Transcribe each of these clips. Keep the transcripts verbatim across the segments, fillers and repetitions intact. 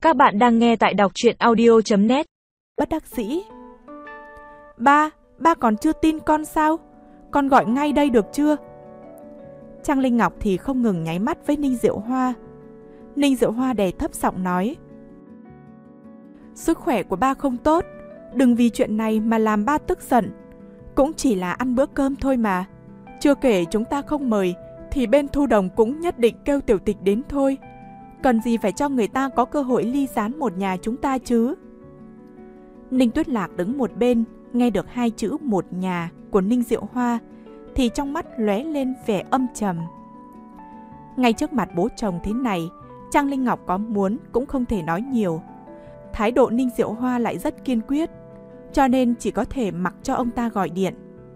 Các bạn đang nghe tại đọc truyện audio chấm net. Bất đắc dĩ. Ba, ba còn chưa tin con sao? Con gọi ngay đây được chưa? Trang Linh Ngọc thì không ngừng nháy mắt với Ninh Diệu Hoa. Ninh Diệu Hoa đè thấp giọng nói: Sức khỏe của ba không tốt, đừng vì chuyện này mà làm ba tức giận. Cũng chỉ là ăn bữa cơm thôi mà. Chưa kể chúng ta không mời thì bên Thu Đồng cũng nhất định kêu Tiểu Tịch đến thôi. Cần gì phải cho người ta có cơ hội ly gián một nhà chúng ta chứ? Ninh Tuyết Lạc đứng một bên, nghe được hai chữ một nhà của Ninh Diệu Hoa thì trong mắt lóe lên vẻ âm trầm. Ngay trước mặt bố chồng thế này, Trang Linh Ngọc có muốn cũng không thể nói nhiều. Thái độ Ninh Diệu Hoa lại rất kiên quyết, cho nên chỉ có thể mặc cho ông ta gọi điện.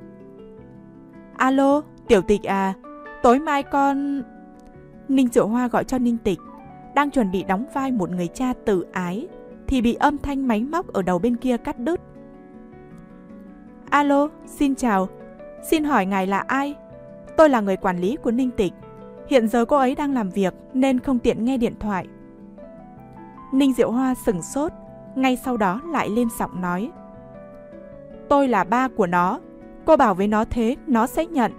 Alo, Tiểu Tịch à, tối mai con... Ninh Diệu Hoa gọi cho Ninh Tịch, đang chuẩn bị đóng vai một người cha tự ái, thì bị âm thanh máy móc ở đầu bên kia cắt đứt. Alo, xin chào, xin hỏi ngài là ai? Tôi là người quản lý của Ninh Tịch. Hiện giờ cô ấy đang làm việc nên không tiện nghe điện thoại. Ninh Diệu Hoa sửng sốt, ngay sau đó lại lên giọng nói: Tôi là ba của nó, cô bảo với nó thế, nó sẽ nhận.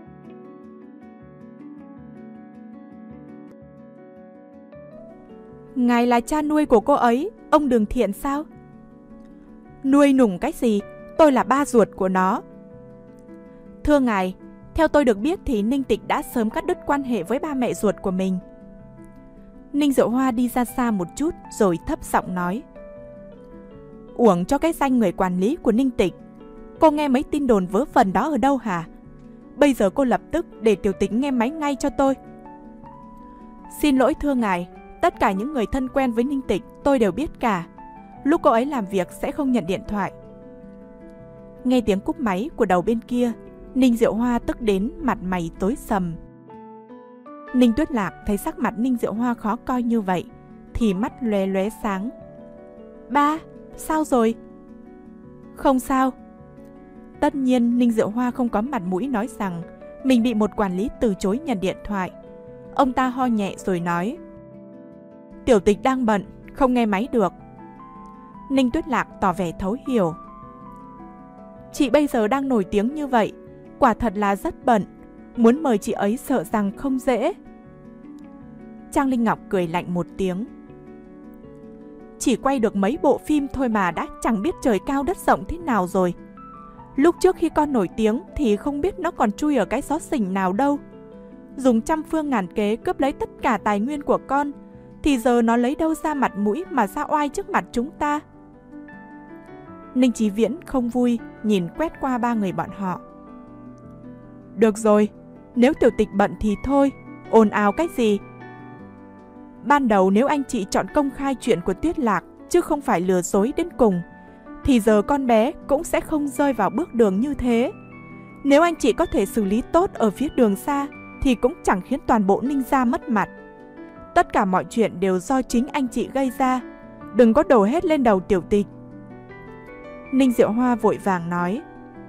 Ngài là cha nuôi của cô ấy, ông Đường Thiện sao? Nuôi nủng cái gì, tôi là ba ruột của nó. Thưa ngài, theo tôi được biết thì Ninh Tịch đã sớm cắt đứt quan hệ với ba mẹ ruột của mình. Ninh Diệu Hoa đi ra xa một chút rồi thấp giọng nói: Uổng cho cái danh người quản lý của Ninh Tịch. Cô nghe mấy tin đồn vớ vẩn đó ở đâu hả? Bây giờ cô lập tức để Tiểu Tịch nghe máy ngay cho tôi. Xin lỗi thưa ngài, tất cả những người thân quen với Ninh Tịch tôi đều biết cả. Lúc cô ấy làm việc sẽ không nhận điện thoại. Nghe tiếng cúp máy của đầu bên kia, Ninh Diệu Hoa tức đến mặt mày tối sầm. Ninh Tuyết Lạc thấy sắc mặt Ninh Diệu Hoa khó coi như vậy thì mắt lóe lóe sáng. Ba, sao rồi? Không sao. Tất nhiên Ninh Diệu Hoa không có mặt mũi nói rằng mình bị một quản lý từ chối nhận điện thoại. Ông ta ho nhẹ rồi nói: Tiểu Tịch đang bận, không nghe máy được. Ninh Tuyết Lạc tỏ vẻ thấu hiểu. Chị bây giờ đang nổi tiếng như vậy, quả thật là rất bận. Muốn mời chị ấy sợ rằng không dễ. Trang Linh Ngọc cười lạnh một tiếng. Chỉ quay được mấy bộ phim thôi mà đã chẳng biết trời cao đất rộng thế nào rồi. Lúc trước khi con nổi tiếng thì không biết nó còn chui ở cái xó xỉnh nào đâu. Dùng trăm phương ngàn kế cướp lấy tất cả tài nguyên của con, thì giờ nó lấy đâu ra mặt mũi mà ra oai trước mặt chúng ta. Ninh Chí Viễn không vui nhìn quét qua ba người bọn họ. Được rồi, nếu Tiểu Tịch bận thì thôi, ồn ào cái gì? Ban đầu nếu anh chị chọn công khai chuyện của Tuyết Lạc chứ không phải lừa dối đến cùng, thì giờ con bé cũng sẽ không rơi vào bước đường như thế. Nếu anh chị có thể xử lý tốt ở phía đường xa thì cũng chẳng khiến toàn bộ Ninh gia mất mặt. Tất cả mọi chuyện đều do chính anh chị gây ra, đừng có đổ hết lên đầu Tiểu Tịch. Ninh Diệu Hoa vội vàng nói: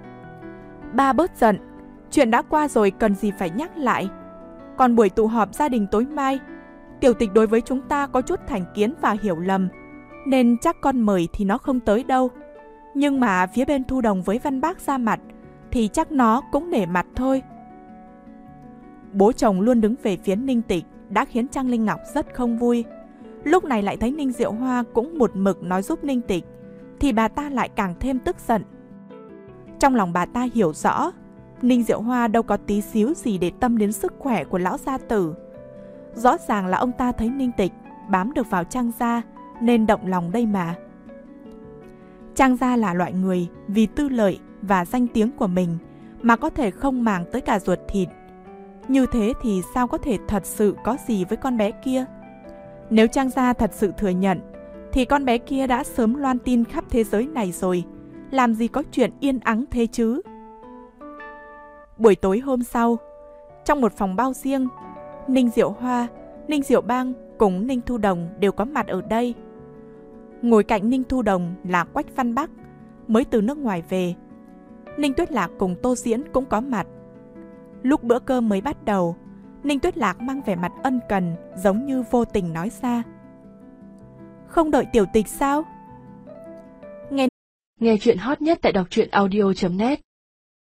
Ba bớt giận, chuyện đã qua rồi cần gì phải nhắc lại. Còn buổi tụ họp gia đình tối mai, Tiểu Tịch đối với chúng ta có chút thành kiến và hiểu lầm, nên chắc con mời thì nó không tới đâu. Nhưng mà phía bên Thu Đồng với Văn Bác ra mặt thì chắc nó cũng nể mặt thôi. Bố chồng luôn đứng về phía Ninh Tịch đã khiến Trang Linh Ngọc rất không vui. Lúc này lại thấy Ninh Diệu Hoa cũng một mực nói giúp Ninh Tịch thì bà ta lại càng thêm tức giận. Trong lòng bà ta hiểu rõ Ninh Diệu Hoa đâu có tí xíu gì để tâm đến sức khỏe của lão gia tử. Rõ ràng là ông ta thấy Ninh Tịch bám được vào Trang gia nên động lòng đây mà. Trang gia là loại người vì tư lợi và danh tiếng của mình mà có thể không màng tới cả ruột thịt. Như thế thì sao có thể thật sự có gì với con bé kia? Nếu Trang gia thật sự thừa nhận thì con bé kia đã sớm loan tin khắp thế giới này rồi, làm gì có chuyện yên ắng thế chứ? Buổi tối hôm sau, trong một phòng bao riêng, Ninh Diệu Hoa, Ninh Diệu Bang cùng Ninh Thu Đồng đều có mặt ở đây. Ngồi cạnh Ninh Thu Đồng là Quách Văn Bắc, mới từ nước ngoài về. Ninh Tuyết Lạc cùng Tô Diễn cũng có mặt. Lúc bữa cơm mới bắt đầu, Ninh Tuyết Lạc mang vẻ mặt ân cần, giống như vô tình nói ra: không đợi tiểu tịch sao? Nghe chuyện hot nhất tại đọc truyện audio chấm net.